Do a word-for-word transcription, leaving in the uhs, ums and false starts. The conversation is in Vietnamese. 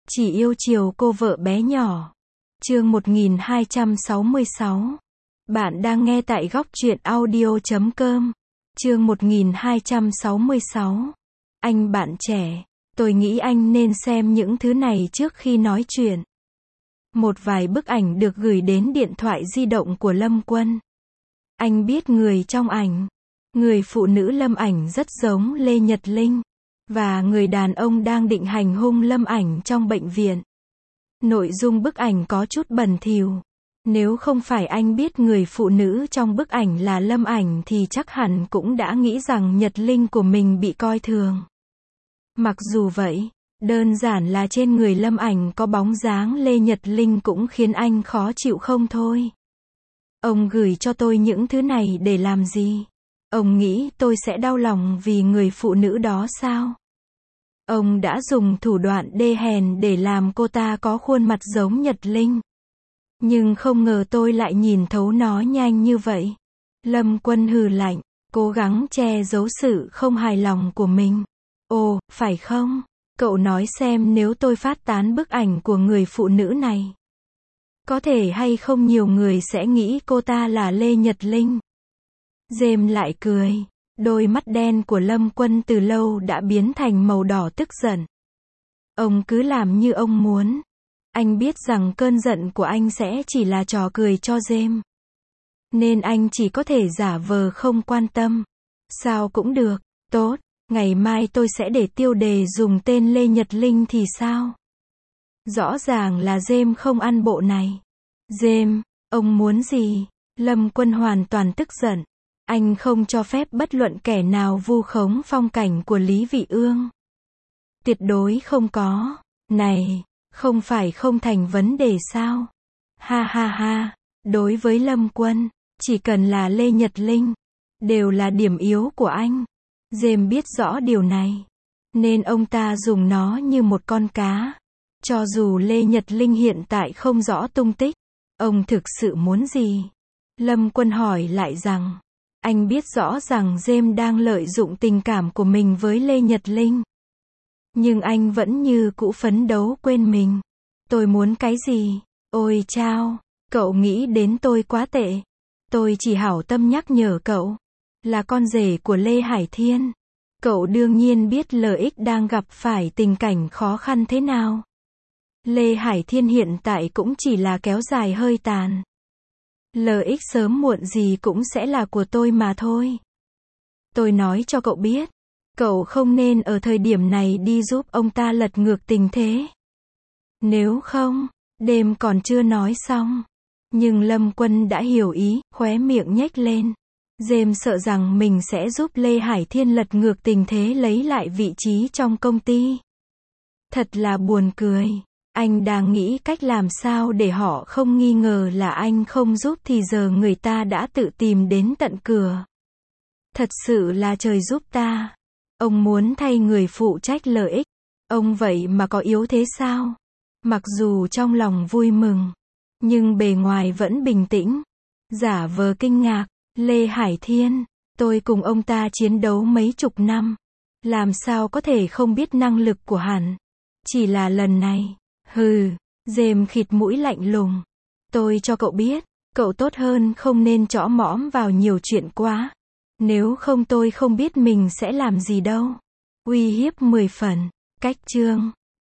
Chỉ yêu chiều cô vợ bé nhỏ. Chương một nghìn hai trăm sáu mươi sáu. Bạn đang nghe tại góc truyện audio chấm com. Chương một nghìn hai trăm sáu mươi sáu. Anh bạn trẻ, tôi nghĩ anh nên xem những thứ này trước khi nói chuyện. Một vài bức ảnh được gửi đến điện thoại di động của Lâm Quân. Anh biết người trong ảnh. Người phụ nữ Lâm ảnh rất giống Lê Nhật Linh. Và người đàn ông đang định hành hung Lâm ảnh trong bệnh viện. Nội dung bức ảnh có chút bẩn thỉu. Nếu không phải anh biết người phụ nữ trong bức ảnh là Lâm ảnh thì chắc hẳn cũng đã nghĩ rằng Nhật Linh của mình bị coi thường. Mặc dù vậy, đơn giản là trên người Lâm ảnh có bóng dáng Lê Nhật Linh cũng khiến anh khó chịu không thôi. Ông gửi cho tôi những thứ này để làm gì? Ông nghĩ tôi sẽ đau lòng vì người phụ nữ đó sao? Ông đã dùng thủ đoạn đê hèn để làm cô ta có khuôn mặt giống Nhật Linh. Nhưng không ngờ tôi lại nhìn thấu nó nhanh như vậy. Lâm Quân hừ lạnh, cố gắng che giấu sự không hài lòng của mình. Ồ, phải không? Cậu nói xem nếu tôi phát tán bức ảnh của người phụ nữ này. Có thể hay không nhiều người sẽ nghĩ cô ta là Lê Nhật Linh. Dêm lại cười. Đôi mắt đen của Lâm Quân từ lâu đã biến thành màu đỏ tức giận. Ông cứ làm như ông muốn. Anh biết rằng cơn giận của anh sẽ chỉ là trò cười cho Dêm. Nên anh chỉ có thể giả vờ không quan tâm. Sao cũng được, tốt, ngày mai tôi sẽ để tiêu đề dùng tên Lê Nhật Linh thì sao? Rõ ràng là Dêm không ăn bộ này. Dêm, ông muốn gì? Lâm Quân hoàn toàn tức giận. Anh không cho phép bất luận kẻ nào vu khống phong cảnh của Lý Vị Ương. Tuyệt đối không có. Này, không phải không thành vấn đề sao? Ha ha ha, đối với Lâm Quân, chỉ cần là Lê Nhật Linh, đều là điểm yếu của anh. Dêm biết rõ điều này, nên ông ta dùng nó như một con cá. Cho dù Lê Nhật Linh hiện tại không rõ tung tích, ông thực sự muốn gì? Lâm Quân hỏi lại rằng, anh biết rõ rằng Dêm đang lợi dụng tình cảm của mình với Lê Nhật Linh. Nhưng anh vẫn như cũ phấn đấu quên mình. Tôi muốn cái gì? Ôi chao, cậu nghĩ đến tôi quá tệ. Tôi chỉ hảo tâm nhắc nhở cậu. Là con rể của Lê Hải Thiên. Cậu đương nhiên biết L X đang gặp phải tình cảnh khó khăn thế nào. Lê Hải Thiên hiện tại cũng chỉ là kéo dài hơi tàn. L X sớm muộn gì cũng sẽ là của tôi mà thôi. Tôi nói cho cậu biết, cậu không nên ở thời điểm này đi giúp ông ta lật ngược tình thế. Nếu không, đêm còn chưa nói xong. Nhưng Lâm Quân đã hiểu ý, khóe miệng nhếch lên. Dêm sợ rằng mình sẽ giúp Lê Hải Thiên lật ngược tình thế lấy lại vị trí trong công ty. Thật là buồn cười. Anh đang nghĩ cách làm sao để họ không nghi ngờ là anh không giúp thì giờ người ta đã tự tìm đến tận cửa. Thật sự là trời giúp ta. Ông muốn thay người phụ trách L X. Ông vậy mà có yếu thế sao? Mặc dù trong lòng vui mừng, nhưng bề ngoài vẫn bình tĩnh. Giả vờ kinh ngạc. Lê Hải Thiên, tôi cùng ông ta chiến đấu mấy chục năm. Làm sao có thể không biết năng lực của hắn? Chỉ là lần này. Hừ, Dêm khịt mũi lạnh lùng. Tôi cho cậu biết, cậu tốt hơn không nên chõ mõm vào nhiều chuyện quá. Nếu không tôi không biết mình sẽ làm gì đâu. Uy hiếp mười phần. Cách chương.